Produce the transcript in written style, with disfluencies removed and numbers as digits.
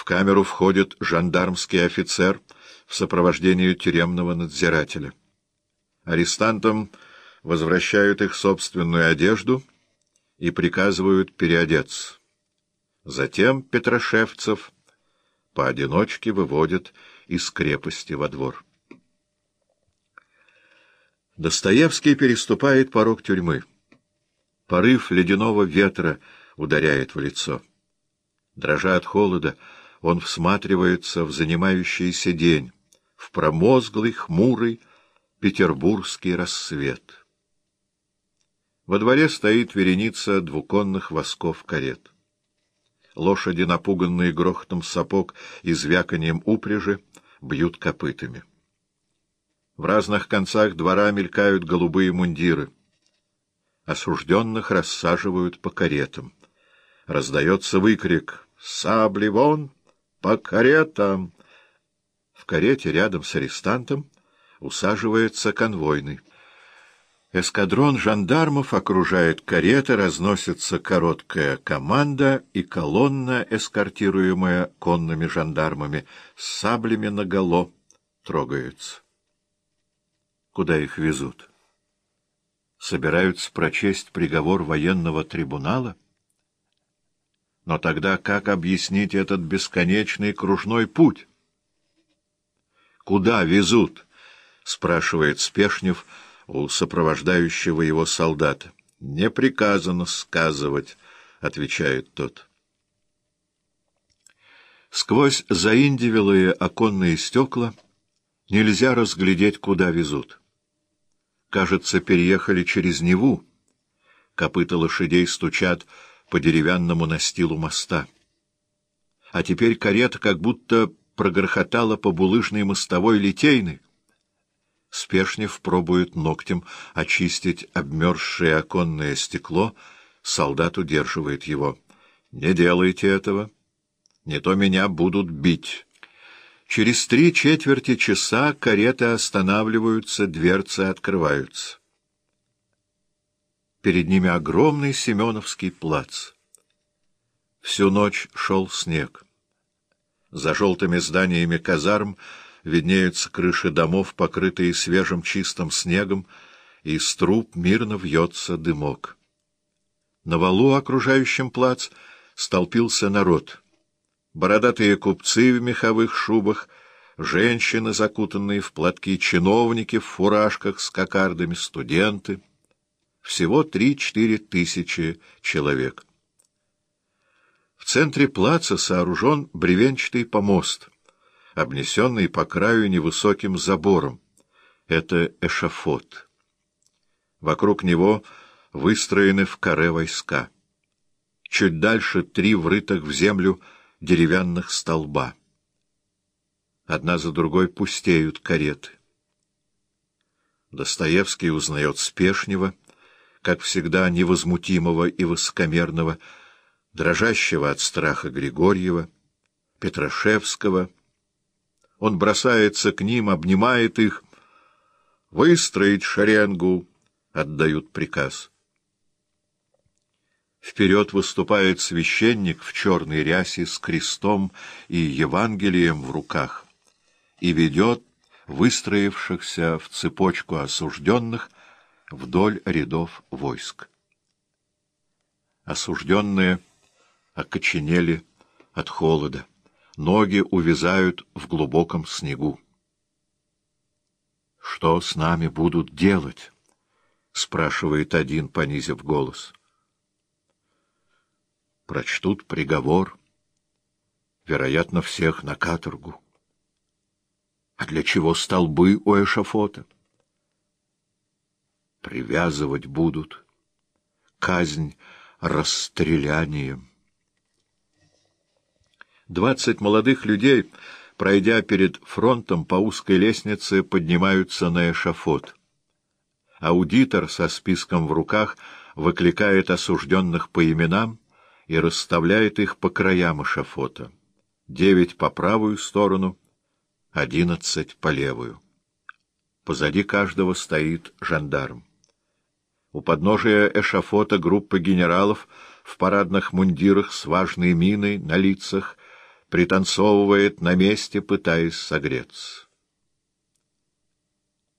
В камеру входит жандармский офицер в сопровождении тюремного надзирателя. Арестантам возвращают их собственную одежду и приказывают переодеться. Затем петрошевцев поодиночке выводят из крепости во двор. Достоевский переступает порог тюрьмы. Порыв ледяного ветра ударяет в лицо. Дрожа от холода, он всматривается в занимающийся день, в промозглый, хмурый петербургский рассвет. Во дворе стоит вереница двуконных восков карет. Лошади, напуганные грохотом сапог и звяканием упряжи, бьют копытами. В разных концах двора мелькают голубые мундиры. Осужденных рассаживают по каретам. Раздается выкрик «Сабли вон! По каретам!» В карете рядом с арестантом усаживается конвойный. Эскадрон жандармов окружает кареты, разносится короткая команда, и колонна, эскортируемая конными жандармами, с саблями наголо, трогается. Куда их везут? Собираются прочесть приговор военного трибунала? Но тогда как объяснить этот бесконечный кружной путь? «Куда везут?» — спрашивает Спешнев у сопровождающего его солдата. «Не приказано сказывать», — отвечает тот. Сквозь заиндивелые оконные стекла нельзя разглядеть, куда везут. Кажется, переехали через Неву. Копыта лошадей стучат по деревянному настилу моста. А теперь карета как будто прогрохотала по булыжной мостовой Литейной. Спешнев пробует ногтем очистить обмерзшее оконное стекло, солдат удерживает его. «Не делайте этого, не то меня будут бить». Через 3/4 часа кареты останавливаются, дверцы открываются. Перед ними огромный Семеновский плац. Всю ночь шел снег. За желтыми зданиями казарм виднеются крыши домов, покрытые свежим чистым снегом, и из труб мирно вьется дымок. На валу, окружающем плац, столпился народ. Бородатые купцы в меховых шубах, женщины, закутанные в платки, чиновники в фуражках с кокардами, студенты. Всего 3-4 тысячи человек. В центре плаца сооружен бревенчатый помост, обнесенный по краю невысоким забором. Это эшафот. Вокруг него выстроены в каре войска. Чуть дальше 3 врытых в землю деревянных столба. Одна за другой пустеют кареты. Достоевский узнает Спешнева, как всегда невозмутимого и высокомерного, дрожащего от страха Григорьева, Петрошевского. Он бросается к ним, обнимает их. «Выстроить шеренгу!» — отдают приказ. Вперед выступает священник в черной рясе с крестом и Евангелием в руках и ведет выстроившихся в цепочку осужденных вдоль рядов войск. Осужденные окоченели от холода, ноги увязают в глубоком снегу. «Что с нами будут делать?» — спрашивает один, понизив голос. «Прочтут приговор, вероятно, всех на каторгу. А для чего столбы у эшафота? Привязывать будут. Казнь расстрелянием». 20 молодых людей, пройдя перед фронтом по узкой лестнице, поднимаются на эшафот. Аудитор со списком в руках выкликает осужденных по именам и расставляет их по краям эшафота. 9 по правую сторону, 11 по левую. Позади каждого стоит жандарм. У подножия эшафота группа генералов в парадных мундирах с важной миной на лицах пританцовывает на месте, пытаясь согреться.